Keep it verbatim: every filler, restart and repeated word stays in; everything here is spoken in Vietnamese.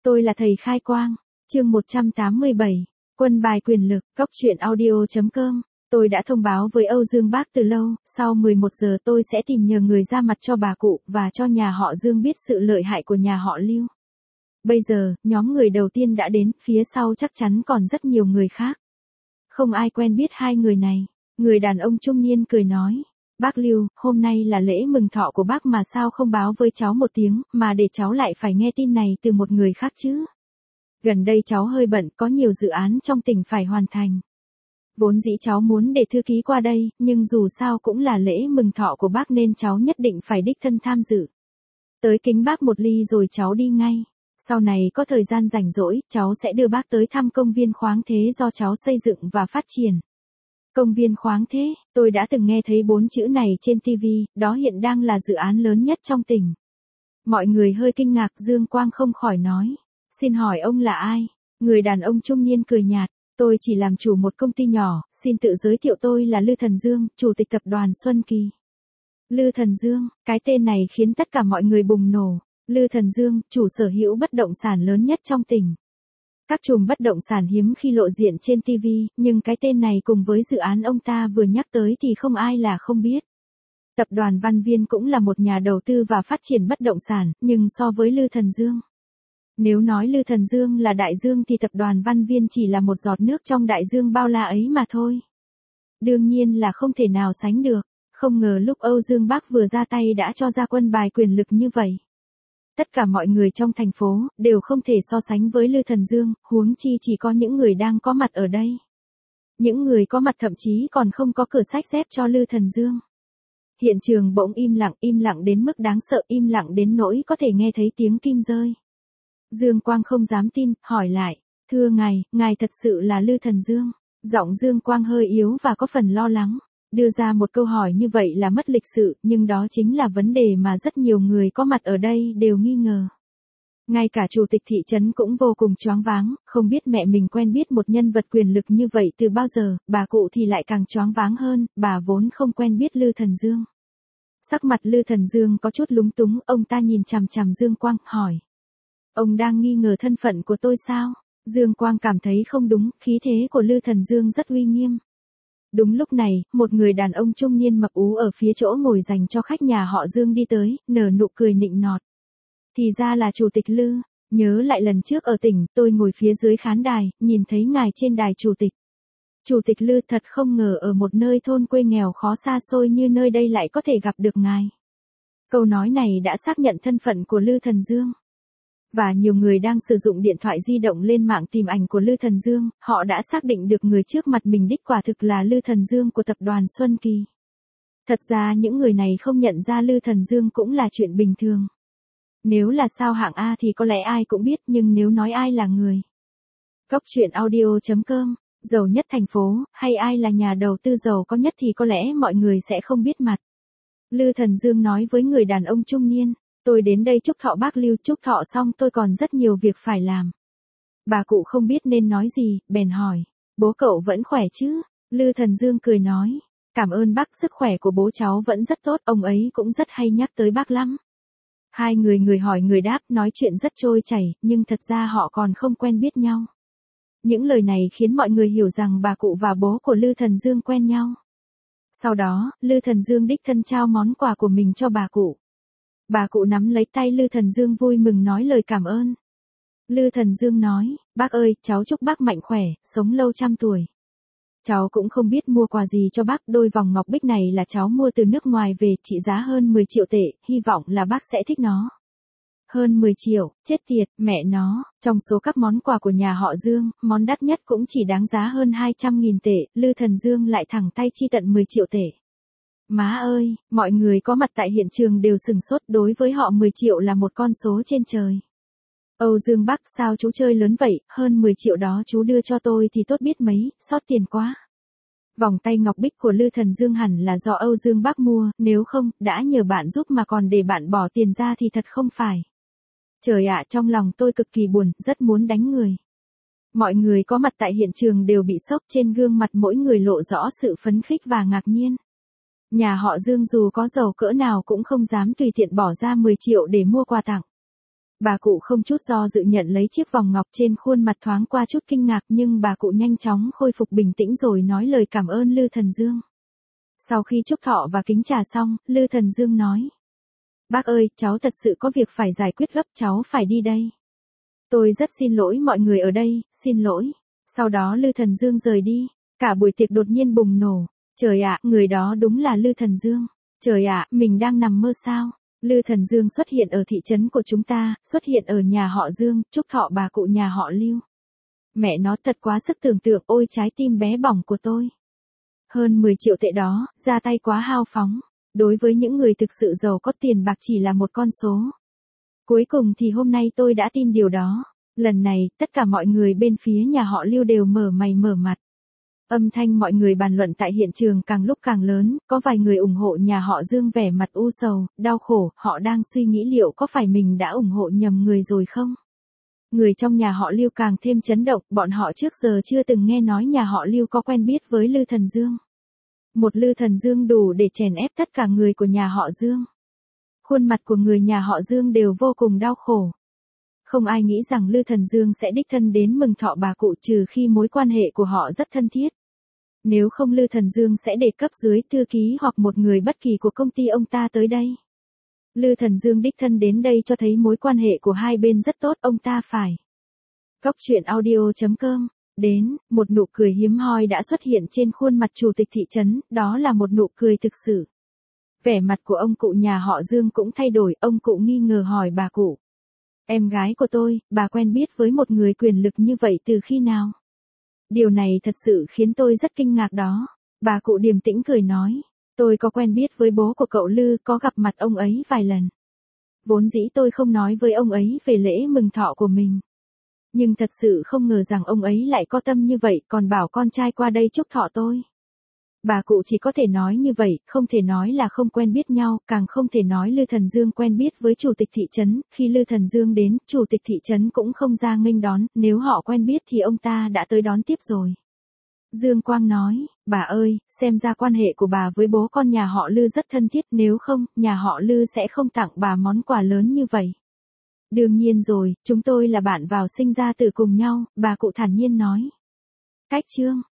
Tôi là thầy khai quang. Chương một trăm tám mươi bảy. Quân bài quyền lực. Cốc truyện audio chấm com. Tôi đã thông báo với Âu Dương Bác từ lâu, sau mười một giờ tôi sẽ tìm nhờ người ra mặt cho bà cụ và cho nhà họ Dương biết sự lợi hại của nhà họ Lưu. Bây giờ, nhóm người đầu tiên đã đến, phía sau chắc chắn còn rất nhiều người khác. Không ai quen biết hai người này. Người đàn ông trung niên cười nói. Bác Lưu, hôm nay là lễ mừng thọ của bác mà sao không báo với cháu một tiếng, mà để cháu lại phải nghe tin này từ một người khác chứ? Gần đây cháu hơi bận, có nhiều dự án trong tỉnh phải hoàn thành. Vốn dĩ cháu muốn để thư ký qua đây, nhưng dù sao cũng là lễ mừng thọ của bác nên cháu nhất định phải đích thân tham dự. Tới kính bác một ly rồi cháu đi ngay. Sau này có thời gian rảnh rỗi, cháu sẽ đưa bác tới thăm công viên khoáng thế do cháu xây dựng và phát triển. Công viên khoáng thế, tôi đã từng nghe thấy bốn chữ này trên ti vi, đó hiện đang là dự án lớn nhất trong tỉnh. Mọi người hơi kinh ngạc, Dương Quang không khỏi nói. Xin hỏi ông là ai? Người đàn ông trung niên cười nhạt. Tôi chỉ làm chủ một công ty nhỏ, xin tự giới thiệu tôi là Lư Thần Dương, chủ tịch tập đoàn Xuân Kỳ. Lư Thần Dương, cái tên này khiến tất cả mọi người bùng nổ. Lư Thần Dương, chủ sở hữu bất động sản lớn nhất trong tỉnh. Các chùm bất động sản hiếm khi lộ diện trên ti vi, nhưng cái tên này cùng với dự án ông ta vừa nhắc tới thì không ai là không biết. Tập đoàn Văn Viên cũng là một nhà đầu tư và phát triển bất động sản, nhưng so với Lư Thần Dương. Nếu nói Lư Thần Dương là đại dương thì tập đoàn Văn Viên chỉ là một giọt nước trong đại dương bao la ấy mà thôi. Đương nhiên là không thể nào sánh được, không ngờ lúc Âu Dương Bác vừa ra tay đã cho ra quân bài quyền lực như vậy. Tất cả mọi người trong thành phố đều không thể so sánh với Lư Thần Dương, huống chi chỉ có những người đang có mặt ở đây. Những người có mặt thậm chí còn không có cửa sách dép cho Lư Thần Dương. Hiện trường bỗng im lặng, im lặng đến mức đáng sợ, im lặng đến nỗi có thể nghe thấy tiếng kim rơi. Dương Quang không dám tin, hỏi lại, thưa ngài, ngài thật sự là Lư Thần Dương? Giọng Dương Quang hơi yếu và có phần lo lắng. Đưa ra một câu hỏi như vậy là mất lịch sự, nhưng đó chính là vấn đề mà rất nhiều người có mặt ở đây đều nghi ngờ. Ngay cả chủ tịch thị trấn cũng vô cùng choáng váng, không biết mẹ mình quen biết một nhân vật quyền lực như vậy từ bao giờ, bà cụ thì lại càng choáng váng hơn, bà vốn không quen biết Lư Thần Dương. Sắc mặt Lư Thần Dương có chút lúng túng, ông ta nhìn chằm chằm Dương Quang, hỏi. Ông đang nghi ngờ thân phận của tôi sao? Dương Quang cảm thấy không đúng, khí thế của Lư Thần Dương rất uy nghiêm. Đúng lúc này, một người đàn ông trung niên mập ú ở phía chỗ ngồi dành cho khách nhà họ Dương đi tới, nở nụ cười nịnh nọt. Thì ra là chủ tịch Lư, nhớ lại lần trước ở tỉnh, tôi ngồi phía dưới khán đài, nhìn thấy ngài trên đài chủ tịch. Chủ tịch Lư, thật không ngờ ở một nơi thôn quê nghèo khó xa xôi như nơi đây lại có thể gặp được ngài. Câu nói này đã xác nhận thân phận của Lư Thần Dương. Và nhiều người đang sử dụng điện thoại di động lên mạng tìm ảnh của Lư Thần Dương, họ đã xác định được người trước mặt mình đích quả thực là Lư Thần Dương của tập đoàn Xuân Kỳ. Thật ra những người này không nhận ra Lư Thần Dương cũng là chuyện bình thường. Nếu là sao hạng A thì có lẽ ai cũng biết, nhưng nếu nói ai là người. Cốc truyện audio chấm com, giàu nhất thành phố, hay ai là nhà đầu tư giàu có nhất thì có lẽ mọi người sẽ không biết mặt. Lư Thần Dương nói với người đàn ông trung niên. Tôi đến đây chúc thọ bác Lưu, chúc thọ xong tôi còn rất nhiều việc phải làm. Bà cụ không biết nên nói gì, bèn hỏi, bố cậu vẫn khỏe chứ? Lư Thần Dương cười nói, cảm ơn bác, sức khỏe của bố cháu vẫn rất tốt, ông ấy cũng rất hay nhắc tới bác lắm. Hai người người hỏi người đáp, nói chuyện rất trôi chảy, nhưng thật ra họ còn không quen biết nhau. Những lời này khiến mọi người hiểu rằng bà cụ và bố của Lư Thần Dương quen nhau. Sau đó, Lư Thần Dương đích thân trao món quà của mình cho bà cụ. Bà cụ nắm lấy tay Lư Thần Dương vui mừng nói lời cảm ơn. Lư Thần Dương nói, bác ơi, cháu chúc bác mạnh khỏe, sống lâu trăm tuổi. Cháu cũng không biết mua quà gì cho bác, đôi vòng ngọc bích này là cháu mua từ nước ngoài về, trị giá hơn mười triệu tệ, hy vọng là bác sẽ thích nó. Hơn mười triệu, chết tiệt, mẹ nó, trong số các món quà của nhà họ Dương, món đắt nhất cũng chỉ đáng giá hơn hai trăm nghìn tệ, Lư Thần Dương lại thẳng tay chi tận mười triệu tệ. Má ơi, mọi người có mặt tại hiện trường đều sửng sốt, đối với họ mười triệu là một con số trên trời. Âu Dương Bác, sao chú chơi lớn vậy, hơn mười triệu đó chú đưa cho tôi thì tốt biết mấy, sót tiền quá. Vòng tay ngọc bích của Lư Thần Dương hẳn là do Âu Dương Bác mua, nếu không, đã nhờ bạn giúp mà còn để bạn bỏ tiền ra thì thật không phải. Trời ạ, trong lòng tôi cực kỳ buồn, rất muốn đánh người. Mọi người có mặt tại hiện trường đều bị sốc, trên gương mặt mỗi người lộ rõ sự phấn khích và ngạc nhiên. Nhà họ Dương dù có giàu cỡ nào cũng không dám tùy tiện bỏ ra mười triệu để mua quà tặng. Bà cụ không chút do dự nhận lấy chiếc vòng ngọc, trên khuôn mặt thoáng qua chút kinh ngạc nhưng bà cụ nhanh chóng khôi phục bình tĩnh rồi nói lời cảm ơn Lư Thần Dương. Sau khi chúc thọ và kính trà xong, Lư Thần Dương nói. Bác ơi, cháu thật sự có việc phải giải quyết gấp, cháu phải đi đây. Tôi rất xin lỗi mọi người ở đây, xin lỗi. Sau đó Lư Thần Dương rời đi. Cả buổi tiệc đột nhiên bùng nổ. Trời ạ, người đó đúng là Lư Thần Dương. Trời ạ, mình đang nằm mơ sao? Lư Thần Dương xuất hiện ở thị trấn của chúng ta, xuất hiện ở nhà họ Dương, chúc thọ bà cụ nhà họ Lưu. Mẹ nó thật quá sức tưởng tượng, ôi trái tim bé bỏng của tôi. Hơn mười triệu tệ đó, ra tay quá hao phóng. Đối với những người thực sự giàu có, tiền bạc chỉ là một con số. Cuối cùng thì hôm nay tôi đã tin điều đó. Lần này, tất cả mọi người bên phía nhà họ Lưu đều mở mày mở mặt. Âm thanh mọi người bàn luận tại hiện trường càng lúc càng lớn, có vài người ủng hộ nhà họ Dương vẻ mặt u sầu, đau khổ, họ đang suy nghĩ liệu có phải mình đã ủng hộ nhầm người rồi không? Người trong nhà họ Lưu càng thêm chấn động, bọn họ trước giờ chưa từng nghe nói nhà họ Lưu có quen biết với Lư Thần Dương. Một Lư Thần Dương đủ để chèn ép tất cả người của nhà họ Dương. Khuôn mặt của người nhà họ Dương đều vô cùng đau khổ. Không ai nghĩ rằng Lư Thần Dương sẽ đích thân đến mừng thọ bà cụ, trừ khi mối quan hệ của họ rất thân thiết. Nếu không Lư Thần Dương sẽ đề cấp dưới thư ký hoặc một người bất kỳ của công ty ông ta tới đây. Lư Thần Dương đích thân đến đây cho thấy mối quan hệ của hai bên rất tốt, ông ta phải. Cóc truyện audio chấm com. Đến, một nụ cười hiếm hoi đã xuất hiện trên khuôn mặt chủ tịch thị trấn, đó là một nụ cười thực sự. Vẻ mặt của ông cụ nhà họ Dương cũng thay đổi, ông cụ nghi ngờ hỏi bà cụ. Em gái của tôi, bà quen biết với một người quyền lực như vậy từ khi nào? Điều này thật sự khiến tôi rất kinh ngạc đó. Bà cụ điềm tĩnh cười nói. Tôi có quen biết với bố của cậu Lư, có gặp mặt ông ấy vài lần. Vốn dĩ tôi không nói với ông ấy về lễ mừng thọ của mình. Nhưng thật sự không ngờ rằng ông ấy lại có tâm như vậy, còn bảo con trai qua đây chúc thọ tôi. Bà cụ chỉ có thể nói như vậy, không thể nói là không quen biết nhau, càng không thể nói Lư Thần Dương quen biết với chủ tịch thị trấn. Khi Lư Thần Dương đến, chủ tịch thị trấn cũng không ra nghênh đón, nếu họ quen biết thì ông ta đã tới đón tiếp rồi. Dương Quang nói, bà ơi, xem ra quan hệ của bà với bố con nhà họ Lư rất thân thiết, nếu không, nhà họ Lư sẽ không tặng bà món quà lớn như vậy. Đương nhiên rồi, chúng tôi là bạn vào sinh ra tử cùng nhau, bà cụ thản nhiên nói. Cách chương